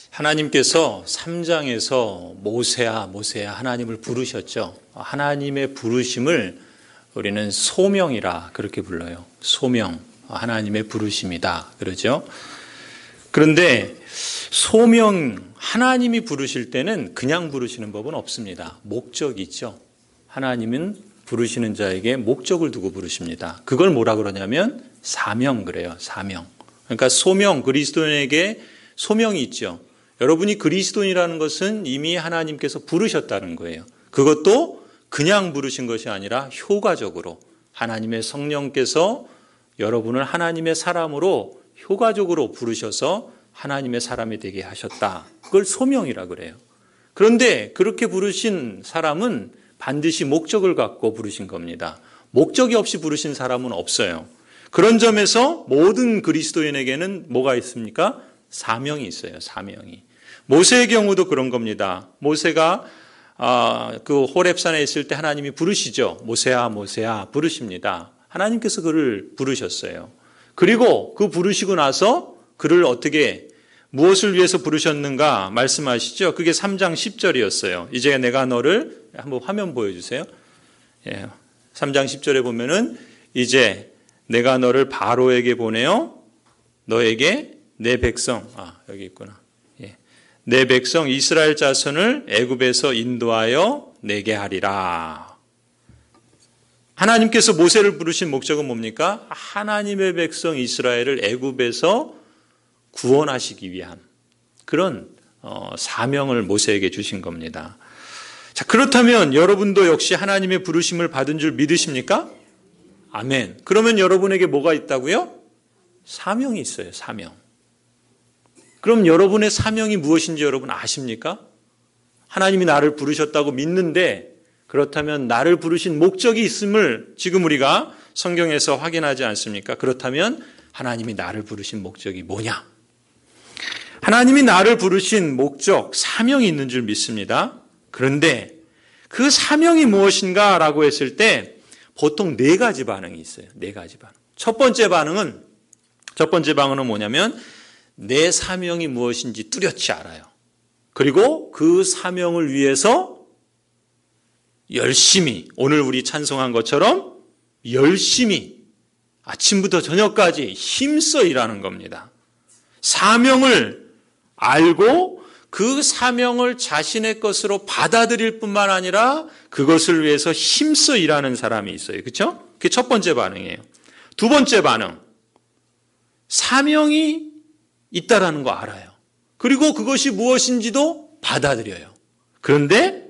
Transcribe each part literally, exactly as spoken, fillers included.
하나님께서 삼 장에서 모세야 모세야 하나님을 부르셨죠. 하나님의 부르심을 우리는 소명이라 그렇게 불러요. 소명, 하나님의 부르심이다 그러죠. 그런데 소명, 하나님이 부르실 때는 그냥 부르시는 법은 없습니다. 목적이 있죠. 하나님은 부르시는 자에게 목적을 두고 부르십니다. 그걸 뭐라 그러냐면 사명 그래요. 사명. 그러니까 소명, 그리스도인에게 소명이 있죠. 여러분이 그리스도인이라는 것은 이미 하나님께서 부르셨다는 거예요. 그것도 그냥 부르신 것이 아니라 효과적으로 하나님의 성령께서 여러분을 하나님의 사람으로 효과적으로 부르셔서 하나님의 사람이 되게 하셨다. 그걸 소명이라 그래요. 그런데 그렇게 부르신 사람은 반드시 목적을 갖고 부르신 겁니다. 목적이 없이 부르신 사람은 없어요. 그런 점에서 모든 그리스도인에게는 뭐가 있습니까? 사명이 있어요. 사명이. 모세의 경우도 그런 겁니다. 모세가 아, 그 호렙산에 있을 때 하나님이 부르시죠. 모세야 모세야 부르십니다. 하나님께서 그를 부르셨어요. 그리고 그 부르시고 나서 그를 어떻게 무엇을 위해서 부르셨는가 말씀하시죠. 그게 삼 장 십 절이었어요. 이제 내가 너를 한번 화면 보여주세요. 예, 삼 장 십 절에 보면은 이제 내가 너를 바로에게 보내어 너에게 내 백성 아 여기 있구나. 예, 내 백성 이스라엘 자손을 애굽에서 인도하여 내게 하리라. 하나님께서 모세를 부르신 목적은 뭡니까? 하나님의 백성 이스라엘을 애굽에서 구원하시기 위한 그런 어, 사명을 모세에게 주신 겁니다. 자, 그렇다면 여러분도 역시 하나님의 부르심을 받은 줄 믿으십니까? 아멘. 그러면 여러분에게 뭐가 있다고요? 사명이 있어요. 사명. 그럼 여러분의 사명이 무엇인지 여러분 아십니까? 하나님이 나를 부르셨다고 믿는데 그렇다면 나를 부르신 목적이 있음을 지금 우리가 성경에서 확인하지 않습니까? 그렇다면 하나님이 나를 부르신 목적이 뭐냐? 하나님이 나를 부르신 목적, 사명이 있는 줄 믿습니다. 그런데 그 사명이 무엇인가 라고 했을 때 보통 네 가지 반응이 있어요. 네 가지 반응. 첫 번째 반응은, 첫 번째 반응은 뭐냐면 내 사명이 무엇인지 뚜렷이 알아요. 그리고 그 사명을 위해서 열심히, 오늘 우리 찬송한 것처럼 열심히 아침부터 저녁까지 힘써 일하는 겁니다. 사명을 알고 그 사명을 자신의 것으로 받아들일 뿐만 아니라 그것을 위해서 힘써 일하는 사람이 있어요. 그렇죠? 그게 첫 번째 반응이에요. 두 번째 반응. 사명이 있다라는 거 알아요. 그리고 그것이 무엇인지도 받아들여요. 그런데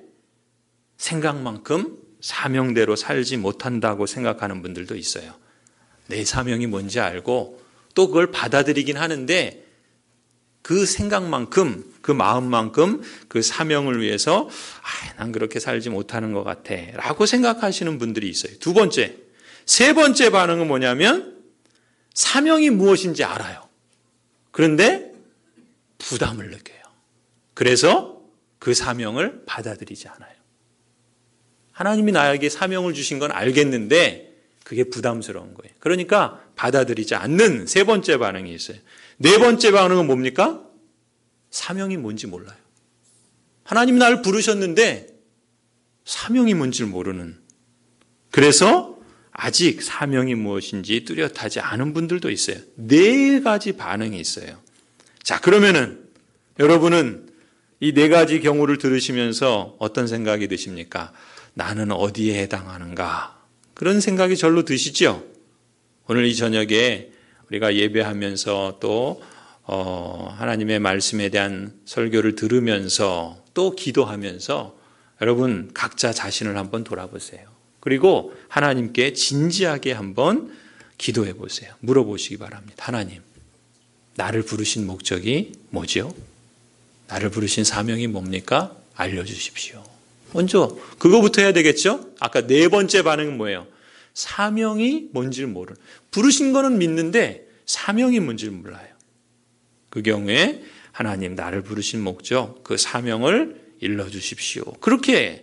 생각만큼 사명대로 살지 못한다고 생각하는 분들도 있어요. 내 사명이 뭔지 알고 또 그걸 받아들이긴 하는데 그 생각만큼, 그 마음만큼 그 사명을 위해서 아, 난 그렇게 살지 못하는 것 같아 라고 생각하시는 분들이 있어요. 두 번째, 세 번째 반응은 뭐냐면 사명이 무엇인지 알아요. 그런데 부담을 느껴요. 그래서 그 사명을 받아들이지 않아요. 하나님이 나에게 사명을 주신 건 알겠는데 그게 부담스러운 거예요. 그러니까 받아들이지 않는 세 번째 반응이 있어요. 네 번째 반응은 뭡니까? 사명이 뭔지 몰라요. 하나님이 나를 부르셨는데 사명이 뭔지 모르는. 그래서 아직 사명이 무엇인지 뚜렷하지 않은 분들도 있어요. 네 가지 반응이 있어요. 자, 그러면은 여러분은 이 네 가지 경우를 들으시면서 어떤 생각이 드십니까? 나는 어디에 해당하는가? 그런 생각이 절로 드시죠? 오늘 이 저녁에 우리가 예배하면서 또 어, 하나님의 말씀에 대한 설교를 들으면서 또 기도하면서 여러분 각자 자신을 한번 돌아보세요. 그리고 하나님께 진지하게 한번 기도해 보세요. 물어보시기 바랍니다. 하나님, 나를 부르신 목적이 뭐죠? 나를 부르신 사명이 뭡니까? 알려주십시오. 먼저 그거부터 해야 되겠죠? 아까 네 번째 반응은 뭐예요? 사명이 뭔지를 모르는. 부르신 거는 믿는데 사명이 뭔지를 몰라요. 그 경우에 하나님 나를 부르신 목적, 그 사명을 일러주십시오. 그렇게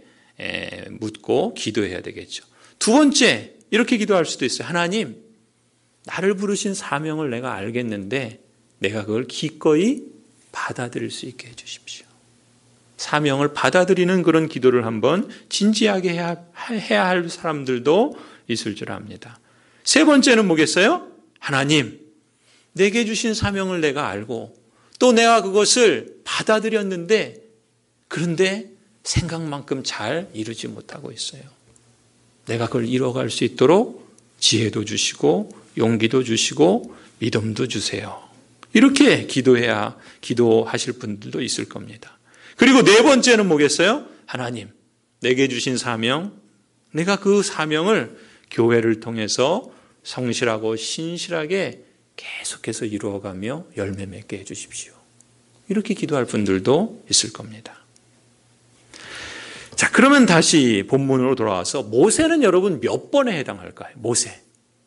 묻고 기도해야 되겠죠. 두 번째 이렇게 기도할 수도 있어요. 하나님, 나를 부르신 사명을 내가 알겠는데 내가 그걸 기꺼이 받아들일 수 있게 해주십시오. 사명을 받아들이는 그런 기도를 한번 진지하게 해야, 해야 할 사람들도 있을 줄 압니다. 세 번째는 뭐겠어요? 하나님, 내게 주신 사명을 내가 알고 또 내가 그것을 받아들였는데 그런데 생각만큼 잘 이루지 못하고 있어요. 내가 그걸 이뤄갈 수 있도록 지혜도 주시고 용기도 주시고 믿음도 주세요. 이렇게 기도해야 기도하실 분들도 있을 겁니다. 그리고 네 번째는 뭐겠어요? 하나님, 내게 주신 사명, 내가 그 사명을 교회를 통해서 성실하고 신실하게 계속해서 이루어가며 열매 맺게 해주십시오. 이렇게 기도할 분들도 있을 겁니다. 자, 그러면 다시 본문으로 돌아와서 모세는 여러분 몇 번에 해당할까요? 모세.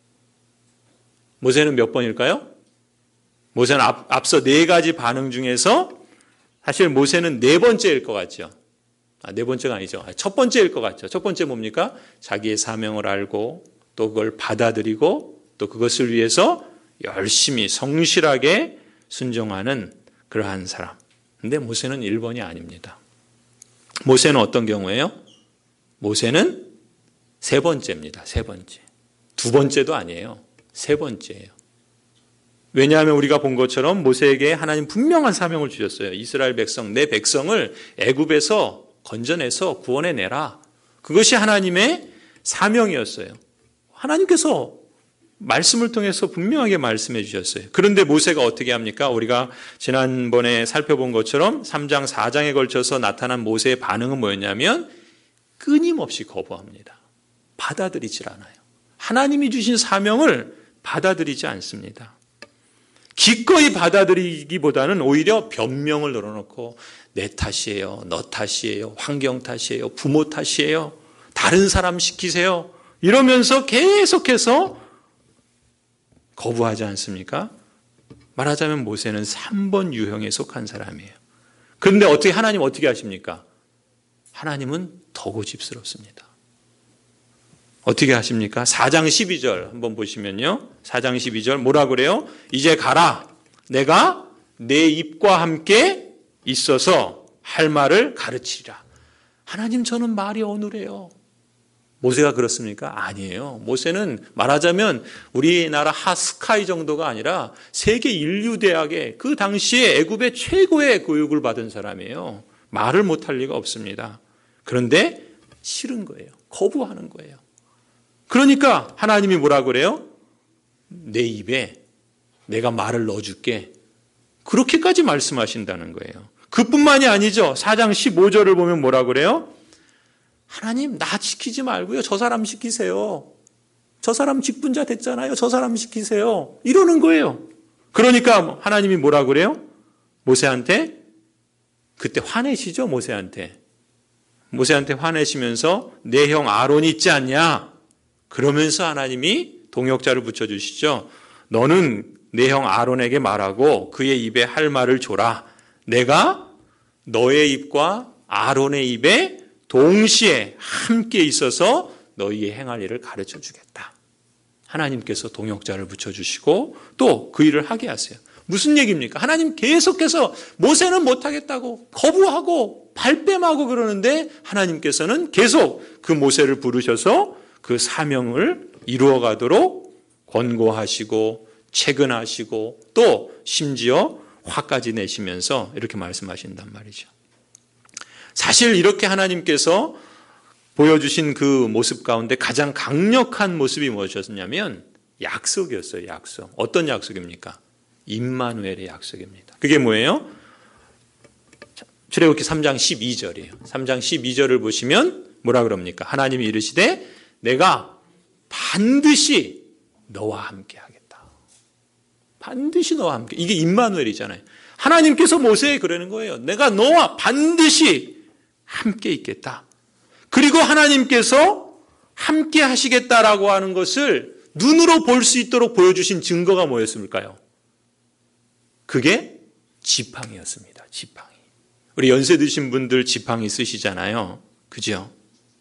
모세는 몇 번일까요? 모세는 앞, 앞서 네 가지 반응 중에서 사실 모세는 네 번째일 것 같죠. 아, 네 번째가 아니죠. 첫 번째일 것 같죠. 첫 번째 뭡니까? 자기의 사명을 알고 또 그걸 받아들이고 또 그것을 위해서 열심히 성실하게 순종하는 그러한 사람. 근데 모세는 일 번이 아닙니다. 모세는 어떤 경우예요? 모세는 세 번째입니다. 세 번째. 두 번째도 아니에요. 세 번째예요. 왜냐하면 우리가 본 것처럼 모세에게 하나님 분명한 사명을 주셨어요. 이스라엘 백성, 내 백성을 애굽에서 건져내서 구원해내라. 그것이 하나님의 사명이었어요. 하나님께서 말씀을 통해서 분명하게 말씀해 주셨어요. 그런데 모세가 어떻게 합니까? 우리가 지난번에 살펴본 것처럼 삼 장, 사 장에 걸쳐서 나타난 모세의 반응은 뭐였냐면 끊임없이 거부합니다. 받아들이질 않아요. 하나님이 주신 사명을 받아들이지 않습니다. 기꺼이 받아들이기보다는 오히려 변명을 늘어놓고 내 탓이에요, 너 탓이에요, 환경 탓이에요, 부모 탓이에요, 다른 사람 시키세요. 이러면서 계속해서 거부하지 않습니까? 말하자면 모세는 삼 번 유형에 속한 사람이에요. 그런데 어떻게 하나님 어떻게 하십니까? 하나님은 더 고집스럽습니다. 어떻게 하십니까? 사 장 십이 절 한번 보시면요. 사 장 십이 절 뭐라 그래요? 이제 가라. 내가 내 입과 함께 있어서 할 말을 가르치리라. 하나님 저는 말이 어눌해요. 모세가 그렇습니까? 아니에요. 모세는 말하자면 우리나라 하스카이 정도가 아니라 세계 인류대학의 그 당시에 애굽의 최고의 교육을 받은 사람이에요. 말을 못할 리가 없습니다. 그런데 싫은 거예요. 거부하는 거예요. 그러니까 하나님이 뭐라 그래요? 내 입에 내가 말을 넣어줄게. 그렇게까지 말씀하신다는 거예요. 그뿐만이 아니죠. 사 장 십오 절을 보면 뭐라 그래요? 하나님 나 시키지 말고요. 저 사람 시키세요. 저 사람 직분자 됐잖아요. 저 사람 시키세요. 이러는 거예요. 그러니까 하나님이 뭐라 그래요? 모세한테 그때 화내시죠. 모세한테. 모세한테 화내시면서 내 형 아론이 있지 않냐? 그러면서 하나님이 동역자를 붙여주시죠. 너는 내 형 아론에게 말하고 그의 입에 할 말을 줘라. 내가 너의 입과 아론의 입에 동시에 함께 있어서 너희의 행할 일을 가르쳐 주겠다. 하나님께서 동역자를 붙여주시고 또 그 일을 하게 하세요. 무슨 얘기입니까? 하나님 계속해서 모세는 못하겠다고 거부하고 발뺌하고 그러는데 하나님께서는 계속 그 모세를 부르셔서 그 사명을 이루어가도록 권고하시고 체근하시고 또 심지어 화까지 내시면서 이렇게 말씀하신단 말이죠. 사실 이렇게 하나님께서 보여주신 그 모습 가운데 가장 강력한 모습이 무엇이었냐면 약속이었어요. 약속. 어떤 약속입니까? 임마누엘의 약속입니다. 그게 뭐예요? 출애굽기 삼 장 십이 절이에요. 삼 장 십이 절을 보시면 뭐라 그럽니까? 하나님이 이르시되 내가 반드시 너와 함께 하겠다. 반드시 너와 함께. 이게 임마누엘이잖아요. 하나님께서 모세에 그러는 거예요. 내가 너와 반드시 함께 있겠다. 그리고 하나님께서 함께 하시겠다라고 하는 것을 눈으로 볼 수 있도록 보여주신 증거가 뭐였을까요? 그게 지팡이였습니다. 지팡이. 우리 연세 드신 분들 지팡이 쓰시잖아요. 그죠?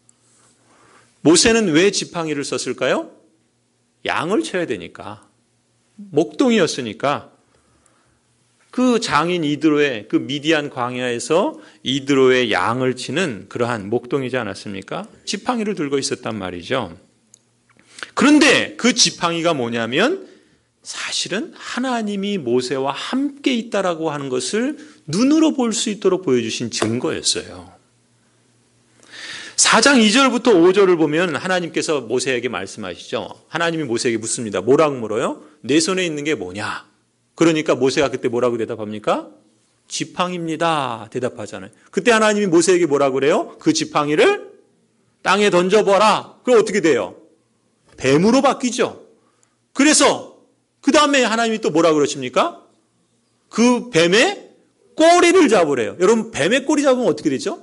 모세는 왜 지팡이를 썼을까요? 양을 쳐야 되니까. 목동이었으니까 그 장인 이드로의 그 미디안 광야에서 이드로의 양을 치는 그러한 목동이지 않았습니까? 지팡이를 들고 있었단 말이죠. 그런데 그 지팡이가 뭐냐면 사실은 하나님이 모세와 함께 있다라고 하는 것을 눈으로 볼 수 있도록 보여주신 증거였어요. 사 장 이 절부터 오 절을 보면 하나님께서 모세에게 말씀하시죠. 하나님이 모세에게 묻습니다. 뭐라고 물어요? 내 손에 있는 게 뭐냐? 그러니까 모세가 그때 뭐라고 대답합니까? 지팡이입니다. 대답하잖아요. 그때 하나님이 모세에게 뭐라고 그래요? 그 지팡이를 땅에 던져봐라. 그럼 어떻게 돼요? 뱀으로 바뀌죠. 그래서 그 다음에 하나님이 또 뭐라고 그러십니까? 그 뱀의 꼬리를 잡으래요. 여러분 뱀의 꼬리 잡으면 어떻게 되죠?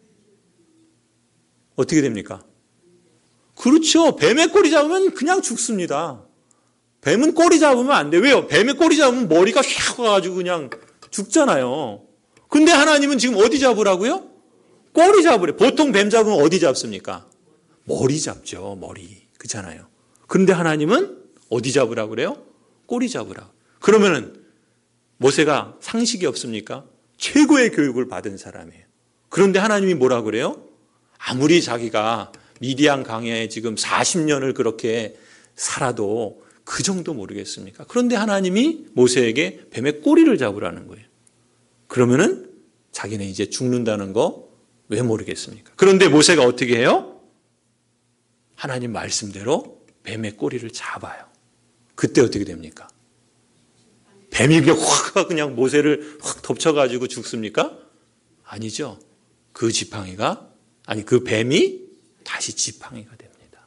어떻게 됩니까? 그렇죠. 뱀의 꼬리 잡으면 그냥 죽습니다. 뱀은 꼬리 잡으면 안 돼. 왜요? 뱀의 꼬리 잡으면 머리가 휙 와가지고 그냥 죽잖아요. 근데 하나님은 지금 어디 잡으라고요? 꼬리 잡으래. 보통 뱀 잡으면 어디 잡습니까? 머리 잡죠. 머리. 그렇잖아요. 그런데 하나님은 어디 잡으라고 그래요? 꼬리 잡으라. 그러면은 모세가 상식이 없습니까? 최고의 교육을 받은 사람이에요. 그런데 하나님이 뭐라고 그래요? 아무리 자기가 미디안 광야에 지금 사십 년을 그렇게 살아도 그 정도 모르겠습니까? 그런데 하나님이 모세에게 뱀의 꼬리를 잡으라는 거예요. 그러면은 자기는 이제 죽는다는 거 왜 모르겠습니까? 그런데 모세가 어떻게 해요? 하나님 말씀대로 뱀의 꼬리를 잡아요. 그때 어떻게 됩니까? 뱀이 그냥 확 그냥 모세를 확 덮쳐가지고 죽습니까? 아니죠. 그 지팡이가 아니 그 뱀이 다시 지팡이가 됩니다.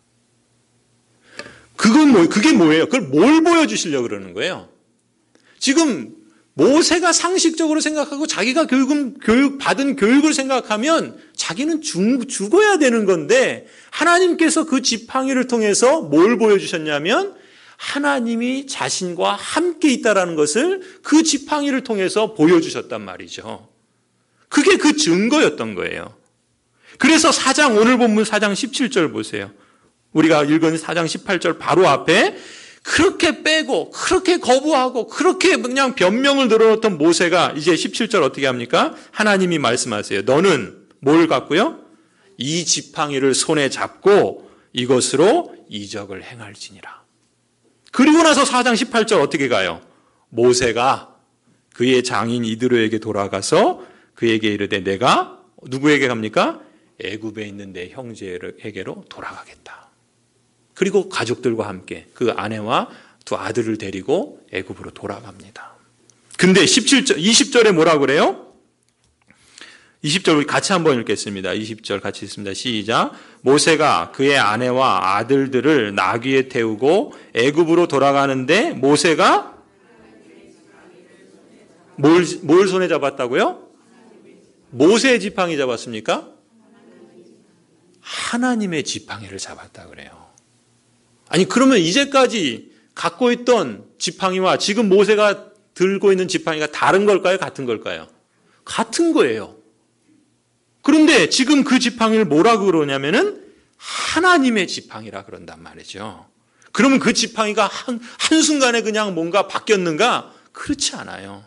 그건 뭐 그게 뭐예요? 그걸 뭘 보여주시려고 그러는 거예요? 지금 모세가 상식적으로 생각하고 자기가 교육, 교육 받은 교육을 생각하면 자기는 죽, 죽어야 되는 건데 하나님께서 그 지팡이를 통해서 뭘 보여주셨냐면 하나님이 자신과 함께 있다라는 것을 그 지팡이를 통해서 보여주셨단 말이죠. 그게 그 증거였던 거예요. 그래서 사 장 오늘 본문 사 장 십칠 절 보세요. 우리가 읽은 사 장 십팔 절 바로 앞에 그렇게 빼고 그렇게 거부하고 그렇게 그냥 변명을 늘어놓던 모세가 이제 십칠 절 어떻게 합니까? 하나님이 말씀하세요. 너는 뭘 갖고요? 이 지팡이를 손에 잡고 이것으로 이적을 행할지니라. 그리고 나서 사 장 십팔 절 어떻게 가요? 모세가 그의 장인 이드로에게 돌아가서 그에게 이르되 내가 누구에게 갑니까? 애굽에 있는 내 형제에게로 돌아가겠다. 그리고 가족들과 함께 그 아내와 두 아들을 데리고 애굽으로 돌아갑니다. 근데 십칠 절, 이십 절에 뭐라고 그래요? 이십 절 우리 같이 한번 읽겠습니다. 이십 절 같이 읽습니다. 시작. 모세가 그의 아내와 아들들을 나귀에 태우고 애굽으로 돌아가는데 모세가 뭘, 뭘 손에 잡았다고요? 모세의 지팡이 잡았습니까? 하나님의 지팡이를 잡았다 그래요. 아니 그러면 이제까지 갖고 있던 지팡이와 지금 모세가 들고 있는 지팡이가 다른 걸까요? 같은 걸까요? 같은 거예요. 그런데 지금 그 지팡이를 뭐라고 그러냐면은 하나님의 지팡이라 그런단 말이죠. 그러면 그 지팡이가 한, 한순간에 그냥 뭔가 바뀌었는가? 그렇지 않아요.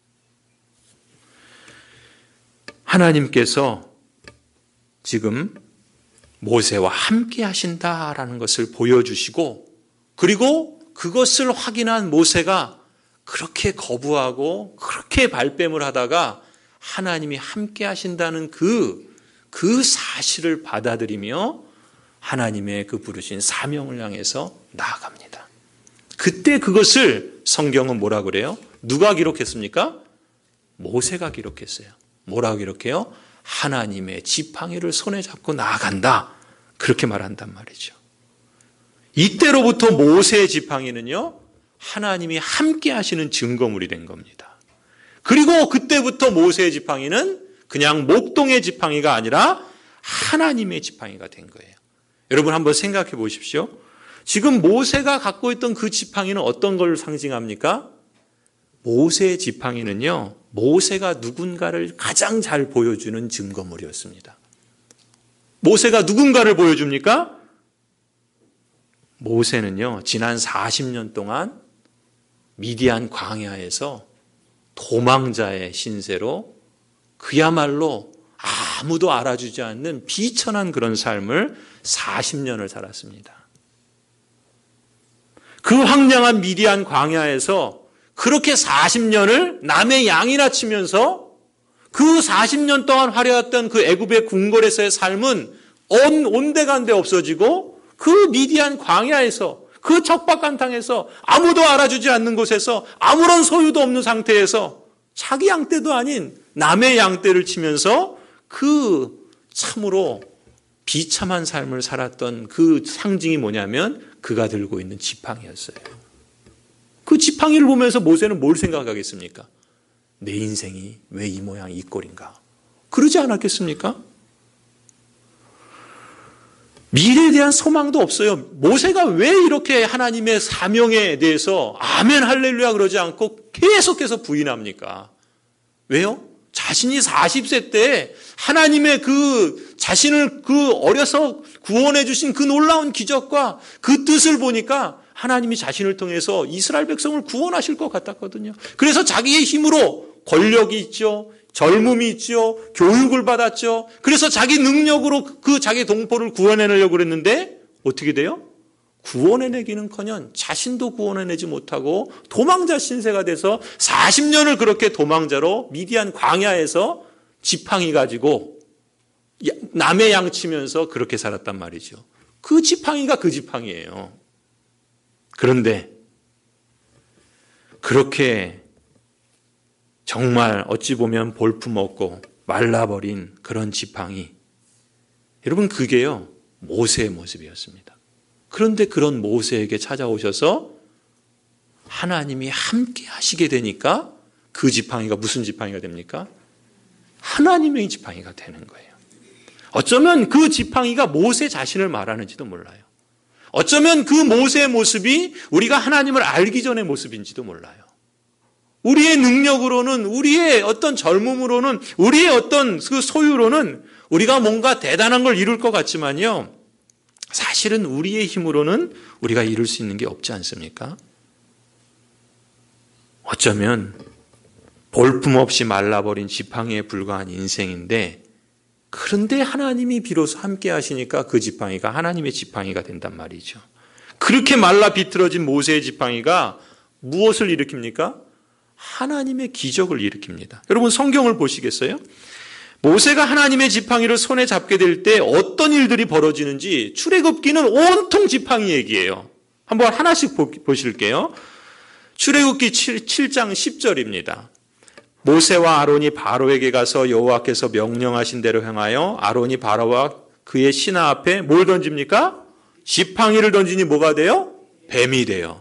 하나님께서 지금 모세와 함께 하신다라는 것을 보여주시고 그리고 그것을 확인한 모세가 그렇게 거부하고 그렇게 발뺌을 하다가 하나님이 함께 하신다는 그, 그 사실을 받아들이며 하나님의 그 부르신 사명을 향해서 나아갑니다. 그때 그것을 성경은 뭐라고 그래요? 누가 기록했습니까? 모세가 기록했어요. 뭐라고 기록해요? 하나님의 지팡이를 손에 잡고 나아간다. 그렇게 말한단 말이죠. 이때로부터 모세의 지팡이는요, 하나님이 함께 하시는 증거물이 된 겁니다. 그리고 그때부터 모세의 지팡이는 그냥 목동의 지팡이가 아니라 하나님의 지팡이가 된 거예요. 여러분 한번 생각해 보십시오. 지금 모세가 갖고 있던 그 지팡이는 어떤 걸 상징합니까? 모세의 지팡이는요, 모세가 누군가를 가장 잘 보여주는 증거물이었습니다. 모세가 누군가를 보여줍니까? 모세는요, 지난 사십 년 동안 미디안 광야에서 도망자의 신세로 그야말로 아무도 알아주지 않는 비천한 그런 삶을 사십 년을 살았습니다. 그 황량한 미디안 광야에서 그렇게 사십 년을 남의 양이나 치면서 그 사십 년 동안 화려했던 그 애굽의 궁궐에서의 삶은 온, 온데간데 없어지고 그 미디안 광야에서 그 척박한 땅에서 아무도 알아주지 않는 곳에서 아무런 소유도 없는 상태에서 자기 양떼도 아닌 남의 양떼를 치면서 그 참으로 비참한 삶을 살았던 그 상징이 뭐냐면 그가 들고 있는 지팡이였어요. 그 지팡이를 보면서 모세는 뭘 생각하겠습니까? 내 인생이 왜 이 모양 이 꼴인가? 그러지 않았겠습니까? 미래에 대한 소망도 없어요. 모세가 왜 이렇게 하나님의 사명에 대해서 아멘 할렐루야 그러지 않고 계속해서 부인합니까? 왜요? 자신이 사십 세 때 하나님의 그 자신을 그 어려서 구원해 주신 그 놀라운 기적과 그 뜻을 보니까 하나님이 자신을 통해서 이스라엘 백성을 구원하실 것 같았거든요. 그래서 자기의 힘으로 권력이 있죠. 젊음이 있죠. 교육을 받았죠. 그래서 자기 능력으로 그 자기 동포를 구원해내려고 그랬는데 어떻게 돼요? 구원해내기는커녕 자신도 구원해내지 못하고 도망자 신세가 돼서 사십 년을 그렇게 도망자로 미디안 광야에서 지팡이 가지고 남의 양 치면서 그렇게 살았단 말이죠. 그 지팡이가 그 지팡이에요. 그런데 그렇게 정말 어찌 보면 볼품없고 말라버린 그런 지팡이, 여러분 그게요 모세의 모습이었습니다. 그런데 그런 모세에게 찾아오셔서 하나님이 함께 하시게 되니까 그 지팡이가 무슨 지팡이가 됩니까? 하나님의 지팡이가 되는 거예요. 어쩌면 그 지팡이가 모세 자신을 말하는지도 몰라요. 어쩌면 그 모세의 모습이 우리가 하나님을 알기 전의 모습인지도 몰라요. 우리의 능력으로는, 우리의 어떤 젊음으로는, 우리의 어떤 그 소유로는 우리가 뭔가 대단한 걸 이룰 것 같지만요. 사실은 우리의 힘으로는 우리가 이룰 수 있는 게 없지 않습니까? 어쩌면 볼품없이 말라버린 지팡이에 불과한 인생인데, 그런데 하나님이 비로소 함께 하시니까 그 지팡이가 하나님의 지팡이가 된단 말이죠. 그렇게 말라 비틀어진 모세의 지팡이가 무엇을 일으킵니까? 하나님의 기적을 일으킵니다. 여러분 성경을 보시겠어요? 모세가 하나님의 지팡이를 손에 잡게 될 때 어떤 일들이 벌어지는지 출애굽기는 온통 지팡이 얘기예요. 한번 하나씩 보실게요. 출애굽기 칠 장 십 절입니다. 모세와 아론이 바로에게 가서 여호와께서 명령하신 대로 행하여 아론이 바로와 그의 신하 앞에 뭘 던집니까? 지팡이를 던지니 뭐가 돼요? 뱀이 돼요.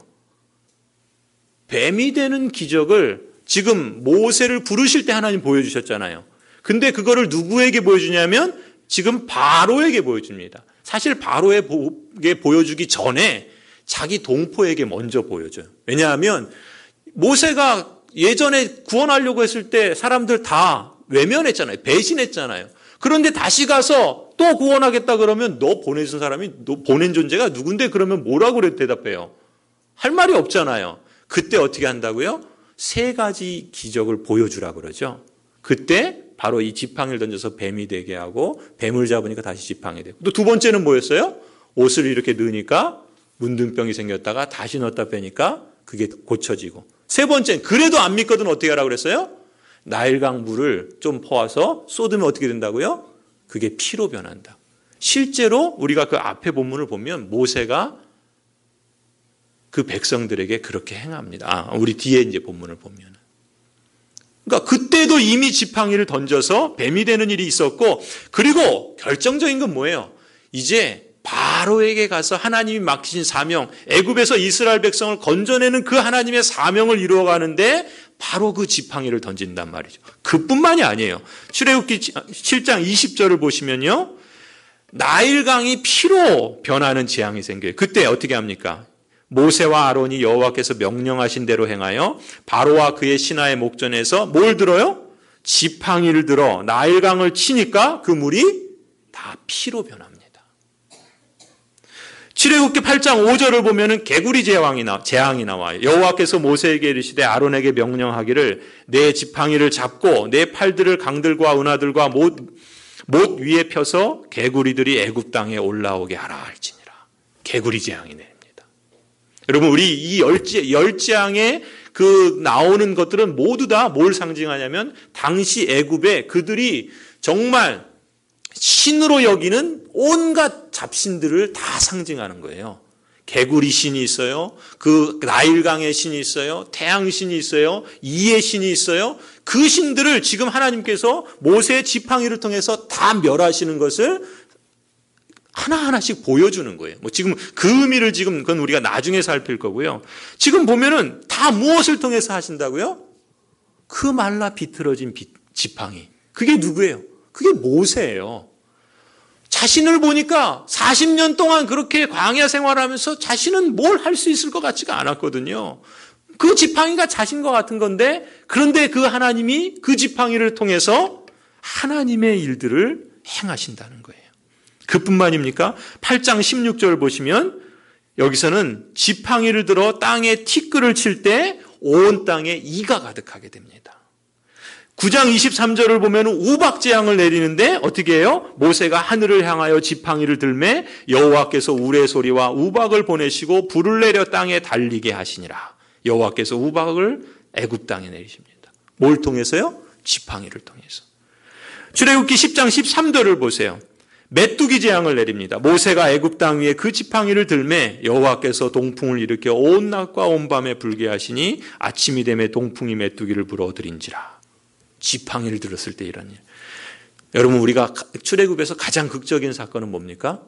뱀이 되는 기적을 지금 모세를 부르실 때 하나님 보여주셨잖아요. 근데 그거를 누구에게 보여주냐면 지금 바로에게 보여줍니다. 사실 바로에게 보여주기 전에 자기 동포에게 먼저 보여줘요. 왜냐하면 모세가 예전에 구원하려고 했을 때 사람들 다 외면했잖아요. 배신했잖아요. 그런데 다시 가서 또 구원하겠다 그러면 너 보내준 사람이, 너 보낸 존재가 누군데 그러면 뭐라고 대답해요? 할 말이 없잖아요. 그때 어떻게 한다고요? 세 가지 기적을 보여주라 그러죠. 그때 바로 이 지팡이를 던져서 뱀이 되게 하고 뱀을 잡으니까 다시 지팡이 되고, 또 두 번째는 뭐였어요? 옷을 이렇게 넣으니까 문둥병이 생겼다가 다시 넣었다 빼니까 그게 고쳐지고, 세 번째는 그래도 안 믿거든 어떻게 하라고 그랬어요? 나일강 물을 좀 퍼와서 쏟으면 어떻게 된다고요? 그게 피로 변한다. 실제로 우리가 그 앞에 본문을 보면 모세가 그 백성들에게 그렇게 행합니다. 아, 우리 뒤에 이제 본문을 보면. 그러니까 그때도 이미 지팡이를 던져서 뱀이 되는 일이 있었고, 그리고 결정적인 건 뭐예요? 이제 바로에게 가서 하나님이 맡기신 사명, 애굽에서 이스라엘 백성을 건져내는 그 하나님의 사명을 이루어가는데 바로 그 지팡이를 던진단 말이죠. 그뿐만이 아니에요. 출애굽기 칠 장 이십 절을 보시면요, 나일강이 피로 변하는 재앙이 생겨요. 그때 어떻게 합니까? 모세와 아론이 여호와께서 명령하신 대로 행하여 바로와 그의 신하의 목전에서 뭘 들어요? 지팡이를 들어 나일강을 치니까 그 물이 다 피로 변합니다. 출애굽기 팔 장 오 절을 보면은 개구리 재앙이, 나, 재앙이 나와요. 여호와께서 모세에게 이르시되 아론에게 명령하기를 내 지팡이를 잡고 내 팔들을 강들과 은하들과 못, 못 위에 펴서 개구리들이 애굽 땅에 올라오게 하라 할지니라. 개구리 재앙이 내립니다. 여러분, 우리 이 열재, 열재앙에 그 나오는 것들은 모두 다 뭘 상징하냐면 당시 애굽에 그들이 정말 신으로 여기는 온갖 잡신들을 다 상징하는 거예요. 개구리 신이 있어요. 그 나일강의 신이 있어요. 태양 신이 있어요. 이의 신이 있어요. 그 신들을 지금 하나님께서 모세의 지팡이를 통해서 다 멸하시는 것을 하나하나씩 보여주는 거예요. 뭐 지금 그 의미를 지금 그건 우리가 나중에 살필 거고요. 지금 보면은 다 무엇을 통해서 하신다고요? 그 말라 비틀어진 지팡이. 그게 누구예요? 그게 모세예요. 자신을 보니까 사십 년 동안 그렇게 광야 생활하면서 자신은 뭘 할 수 있을 것 같지가 않았거든요. 그 지팡이가 자신과 같은 건데, 그런데 그 하나님이 그 지팡이를 통해서 하나님의 일들을 행하신다는 거예요. 그뿐만입니까? 팔 장 십육 절 보시면 여기서는 지팡이를 들어 땅에 티끌을 칠 때 온 땅에 이가 가득하게 됩니다. 구 장 이십삼 절을 보면 우박재앙을 내리는데 어떻게 해요? 모세가 하늘을 향하여 지팡이를 들매 여호와께서 우레 소리와 우박을 보내시고 불을 내려 땅에 달리게 하시니라. 여호와께서 우박을 애굽 땅에 내리십니다. 뭘 통해서요? 지팡이를 통해서. 출애굽기 십 장 십삼 절을 보세요. 메뚜기 재앙을 내립니다. 모세가 애굽 땅 위에 그 지팡이를 들매 여호와께서 동풍을 일으켜 온 낮과 온 밤에 불게 하시니 아침이 되매 동풍이 메뚜기를 불어들인지라. 지팡이를 들었을 때 이런 일. 여러분, 우리가 출애굽에서 가장 극적인 사건은 뭡니까?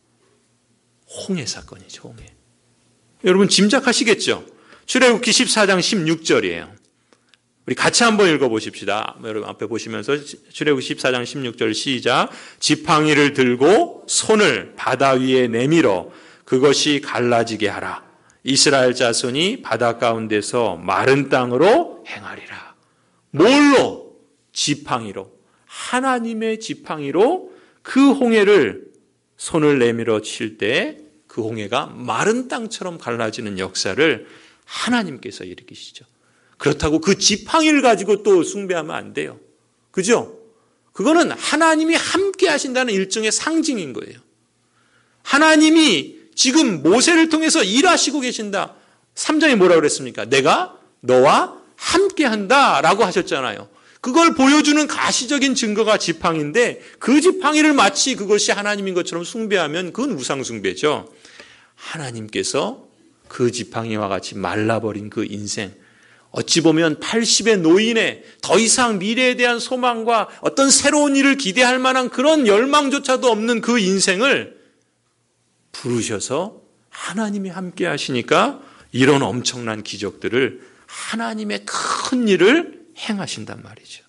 홍해 사건이죠. 홍해. 여러분 짐작하시겠죠? 출애굽기 십사 장 십육 절이에요. 우리 같이 한번 읽어보십시다. 여러분 앞에 보시면서 출애굽기 십사 장 십육 절 시작. 지팡이를 들고 손을 바다 위에 내밀어 그것이 갈라지게 하라. 이스라엘 자손이 바다 가운데서 마른 땅으로 행하리라. 뭘로? 지팡이로. 하나님의 지팡이로 그 홍해를 손을 내밀어 칠 때 그 홍해가 마른 땅처럼 갈라지는 역사를 하나님께서 일으키시죠. 그렇다고 그 지팡이를 가지고 또 숭배하면 안 돼요. 그죠? 그거는 하나님이 함께 하신다는 일종의 상징인 거예요. 하나님이 지금 모세를 통해서 일하시고 계신다. 삼 장에 뭐라고 그랬습니까? 내가 너와 함께 한다라고 하셨잖아요. 그걸 보여주는 가시적인 증거가 지팡이인데 그 지팡이를 마치 그것이 하나님인 것처럼 숭배하면 그건 우상숭배죠. 하나님께서 그 지팡이와 같이 말라버린 그 인생, 어찌 보면 팔십의 노인의 더 이상 미래에 대한 소망과 어떤 새로운 일을 기대할 만한 그런 열망조차도 없는 그 인생을 부르셔서 하나님이 함께 하시니까 이런 엄청난 기적들을 하나님의 큰 일을 행하신단 말이죠.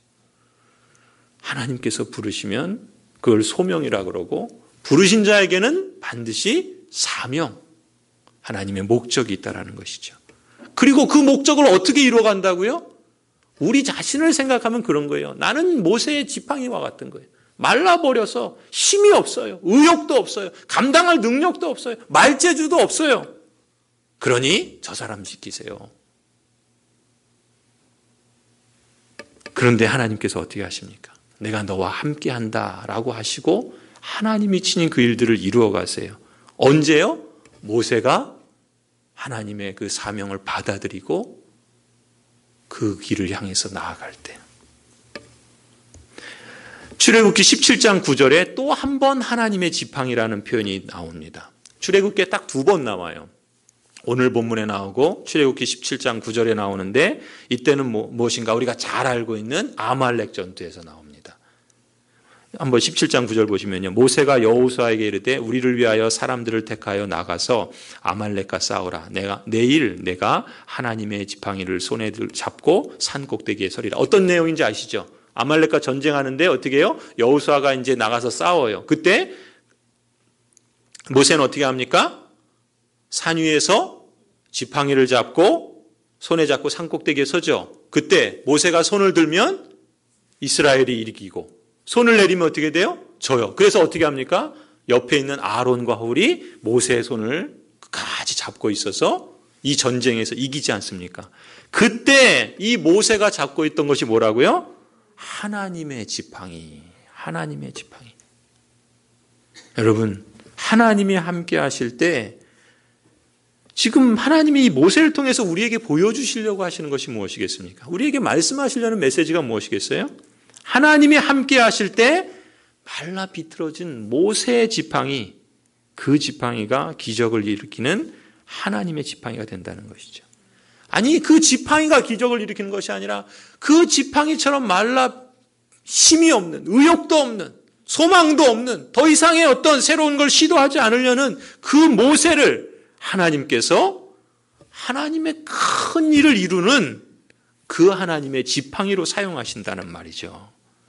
하나님께서 부르시면 그걸 소명이라 그러고 부르신 자에게는 반드시 사명, 하나님의 목적이 있다라는 것이죠. 그리고 그 목적을 어떻게 이루어간다고요? 우리 자신을 생각하면 그런 거예요. 나는 모세의 지팡이와 같은 거예요. 말라버려서 힘이 없어요. 의욕도 없어요. 감당할 능력도 없어요. 말재주도 없어요. 그러니 저 사람 지키세요. 그런데 하나님께서 어떻게 하십니까? 내가 너와 함께 한다라고 하시고 하나님이 친히 그 일들을 이루어 가세요. 언제요? 모세가 하나님의 그 사명을 받아들이고 그 길을 향해서 나아갈 때. 출애굽기 십칠 장 구 절에 또 한 번 하나님의 지팡이라는 표현이 나옵니다. 출애굽기에 딱 두 번 나와요. 오늘 본문에 나오고 출애굽기 십칠 장 구 절에 나오는데 이때는 뭐, 무엇인가 우리가 잘 알고 있는 아말렉 전투에서 나옵니다. 한번 십칠 장 구 절 보시면요. 모세가 여호수아에게 이르되 우리를 위하여 사람들을 택하여 나가서 아말렉과 싸우라. 내가 내일 내가 하나님의 지팡이를 손에 잡고 산 꼭대기에 서리라. 어떤 내용인지 아시죠? 아말렉과 전쟁하는데 어떻게 해요? 여호수아가 이제 나가서 싸워요. 그때 모세는 어떻게 합니까? 산 위에서 지팡이를 잡고 손에 잡고 산 꼭대기에 서죠. 그때 모세가 손을 들면 이스라엘이 이기고 손을 내리면 어떻게 돼요? 져요. 그래서 어떻게 합니까? 옆에 있는 아론과 홀이 모세의 손을 끝까지 잡고 있어서 이 전쟁에서 이기지 않습니까? 그때 이 모세가 잡고 있던 것이 뭐라고요? 하나님의 지팡이, 하나님의 지팡이. 여러분, 하나님이 함께 하실 때 지금 하나님이 모세를 통해서 우리에게 보여주시려고 하시는 것이 무엇이겠습니까? 우리에게 말씀하시려는 메시지가 무엇이겠어요? 하나님이 함께 하실 때 말라 비틀어진 모세의 지팡이, 그 지팡이가 기적을 일으키는 하나님의 지팡이가 된다는 것이죠. 아니, 그 지팡이가 기적을 일으키는 것이 아니라 그 지팡이처럼 말라 힘이 없는, 의욕도 없는, 소망도 없는, 더 이상의 어떤 새로운 걸 시도하지 않으려는 그 모세를 하나님께서 하나님의 큰 일을 이루는 그 하나님의 지팡이로 사용하신다는 말이죠.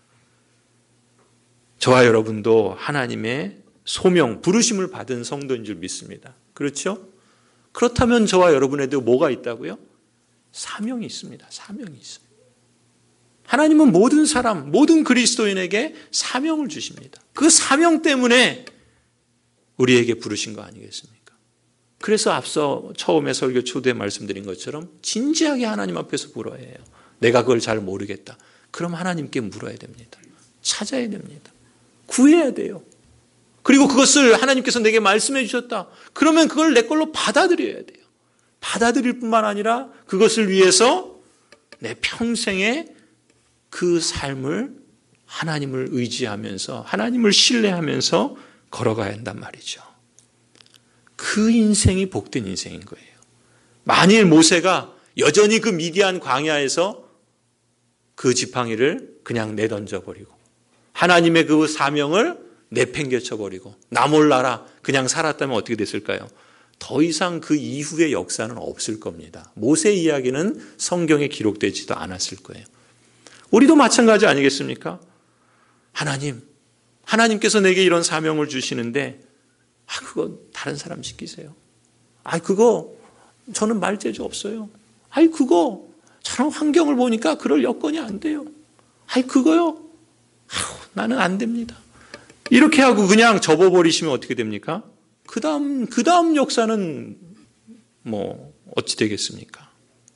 저와 여러분도 하나님의 소명, 부르심을 받은 성도인 줄 믿습니다. 그렇죠? 그렇다면 저와 여러분에도 뭐가 있다고요? 사명이 있습니다. 사명이 있어요. 하나님은 모든 사람, 모든 그리스도인에게 사명을 주십니다. 그 사명 때문에 우리에게 부르신 거 아니겠습니까? 그래서 앞서 처음에 설교 초대에 말씀드린 것처럼 진지하게 하나님 앞에서 물어야 해요. 내가 그걸 잘 모르겠다. 그럼 하나님께 물어야 됩니다. 찾아야 됩니다. 구해야 돼요. 그리고 그것을 하나님께서 내게 말씀해 주셨다. 그러면 그걸 내 걸로 받아들여야 돼요. 받아들일 뿐만 아니라 그것을 위해서 내 평생에 그 삶을 하나님을 의지하면서 하나님을 신뢰하면서 걸어가야 한단 말이죠. 그 인생이 복된 인생인 거예요. 만일 모세가 여전히 그 미디안 광야에서 그 지팡이를 그냥 내던져버리고 하나님의 그 사명을 내팽개쳐버리고 나 몰라라 그냥 살았다면 어떻게 됐을까요? 더 이상 그 이후의 역사는 없을 겁니다. 모세 이야기는 성경에 기록되지도 않았을 거예요. 우리도 마찬가지 아니겠습니까? 하나님, 하나님께서 내게 이런 사명을 주시는데 아 그거 다른 사람 시키세요. 아 그거 저는 말재주 없어요. 아이 그거 저런 환경을 보니까 그럴 여건이 안 돼요. 아이 그거요. 아유, 나는 안 됩니다. 이렇게 하고 그냥 접어버리시면 어떻게 됩니까? 그 다음, 그 다음 역사는 뭐, 어찌 되겠습니까?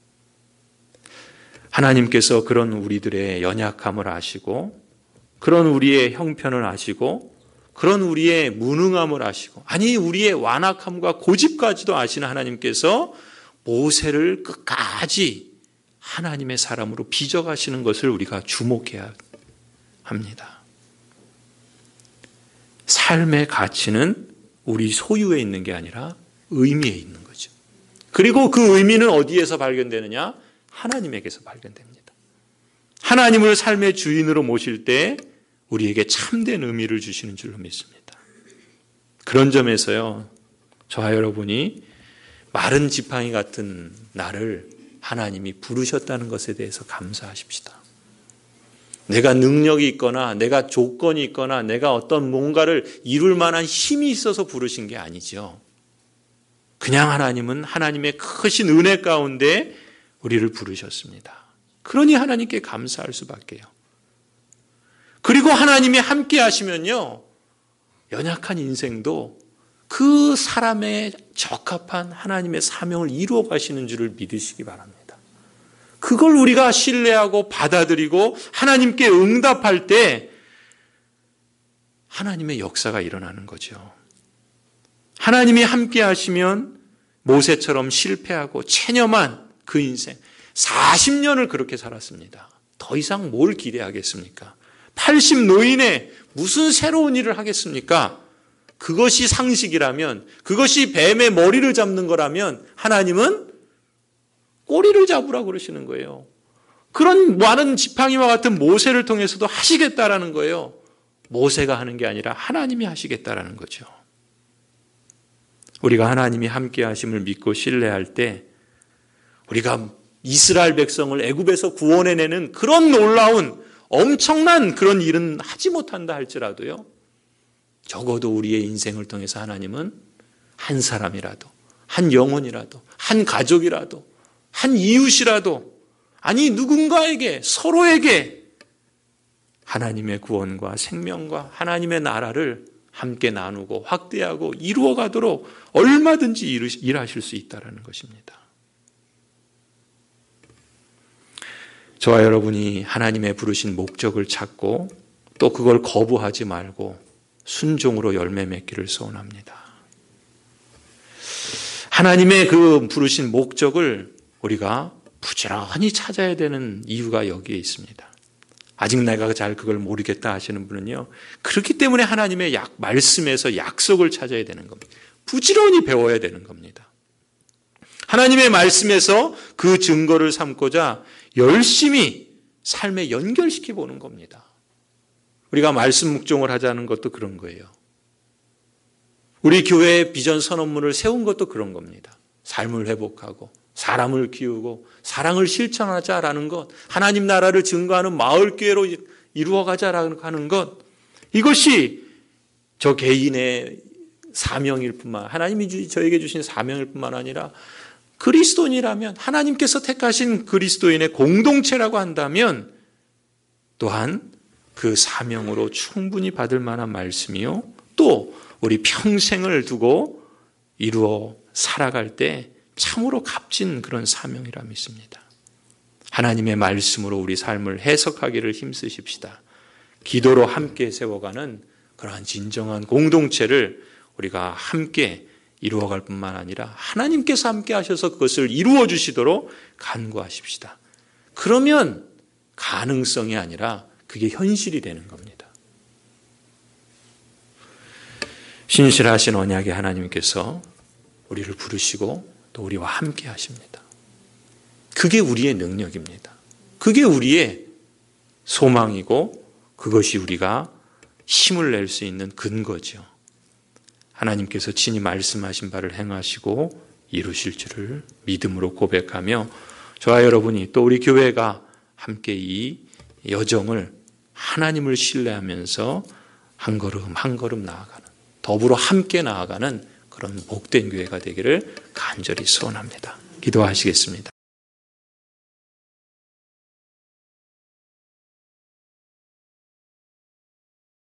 하나님께서 그런 우리들의 연약함을 아시고, 그런 우리의 형편을 아시고, 그런 우리의 무능함을 아시고, 아니, 우리의 완악함과 고집까지도 아시는 하나님께서 모세를 끝까지 하나님의 사람으로 빚어가시는 것을 우리가 주목해야 합니다. 삶의 가치는 우리 소유에 있는 게 아니라 의미에 있는 거죠. 그리고 그 의미는 어디에서 발견되느냐? 하나님에게서 발견됩니다. 하나님을 삶의 주인으로 모실 때 우리에게 참된 의미를 주시는 줄로 믿습니다. 그런 점에서요, 저와 여러분이 마른 지팡이 같은 나를 하나님이 부르셨다는 것에 대해서 감사하십시다. 내가 능력이 있거나 내가 조건이 있거나 내가 어떤 뭔가를 이룰 만한 힘이 있어서 부르신 게 아니죠. 그냥 하나님은 하나님의 크신 은혜 가운데 우리를 부르셨습니다. 그러니 하나님께 감사할 수밖에요. 그리고 하나님이 함께 하시면요, 연약한 인생도 그 사람의 적합한 하나님의 사명을 이루어 가시는 줄을 믿으시기 바랍니다. 그걸 우리가 신뢰하고 받아들이고 하나님께 응답할 때 하나님의 역사가 일어나는 거죠. 하나님이 함께 하시면 모세처럼 실패하고 체념한 그 인생, 사십 년을 그렇게 살았습니다. 더 이상 뭘 기대하겠습니까? 팔십 노인에 무슨 새로운 일을 하겠습니까? 그것이 상식이라면, 그것이 뱀의 머리를 잡는 거라면 하나님은 꼬리를 잡으라고 그러시는 거예요. 그런 많은 지팡이와 같은 모세를 통해서도 하시겠다라는 거예요. 모세가 하는 게 아니라 하나님이 하시겠다라는 거죠. 우리가 하나님이 함께 하심을 믿고 신뢰할 때 우리가 이스라엘 백성을 애굽에서 구원해내는 그런 놀라운 엄청난 그런 일은 하지 못한다 할지라도요, 적어도 우리의 인생을 통해서 하나님은 한 사람이라도, 한 영혼이라도, 한 가족이라도, 한 이웃이라도, 아니 누군가에게, 서로에게 하나님의 구원과 생명과 하나님의 나라를 함께 나누고 확대하고 이루어가도록 얼마든지 일하실 수 있다는 것입니다. 저와 여러분이 하나님의 부르신 목적을 찾고 또 그걸 거부하지 말고 순종으로 열매 맺기를 소원합니다. 하나님의 그 부르신 목적을 우리가 부지런히 찾아야 되는 이유가 여기에 있습니다. 아직 내가 잘 그걸 모르겠다 하시는 분은요, 그렇기 때문에 하나님의 약, 말씀에서 약속을 찾아야 되는 겁니다. 부지런히 배워야 되는 겁니다. 하나님의 말씀에서 그 증거를 삼고자 열심히 삶에 연결시켜 보는 겁니다. 우리가 말씀 묵종을 하자는 것도 그런 거예요. 우리 교회의 비전 선언문을 세운 것도 그런 겁니다. 삶을 회복하고 사람을 키우고 사랑을 실천하자라는 것, 하나님 나라를 증거하는 마을교회로 이루어가자라는 하는 것, 이것이 저 개인의 사명일 뿐만, 하나님이 저에게 주신 사명일 뿐만 아니라 그리스도인이라면, 하나님께서 택하신 그리스도인의 공동체라고 한다면 또한 그 사명으로 충분히 받을 만한 말씀이요, 또 우리 평생을 두고 이루어 살아갈 때 참으로 값진 그런 사명이라 믿습니다. 하나님의 말씀으로 우리 삶을 해석하기를 힘쓰십시다. 기도로 함께 세워가는 그러한 진정한 공동체를 우리가 함께 이루어갈 뿐만 아니라 하나님께서 함께 하셔서 그것을 이루어 주시도록 간구하십시다. 그러면 가능성이 아니라 그게 현실이 되는 겁니다. 신실하신 언약의 하나님께서 우리를 부르시고 또 우리와 함께 하십니다. 그게 우리의 능력입니다. 그게 우리의 소망이고 그것이 우리가 힘을 낼 수 있는 근거죠. 하나님께서 친히 말씀하신 바를 행하시고 이루실 줄을 믿음으로 고백하며 저와 여러분이 또 우리 교회가 함께 이 여정을 하나님을 신뢰하면서 한 걸음 한 걸음 나아가는, 더불어 함께 나아가는 그런 복된 교회가 되기를 간절히 소원합니다. 기도하시겠습니다.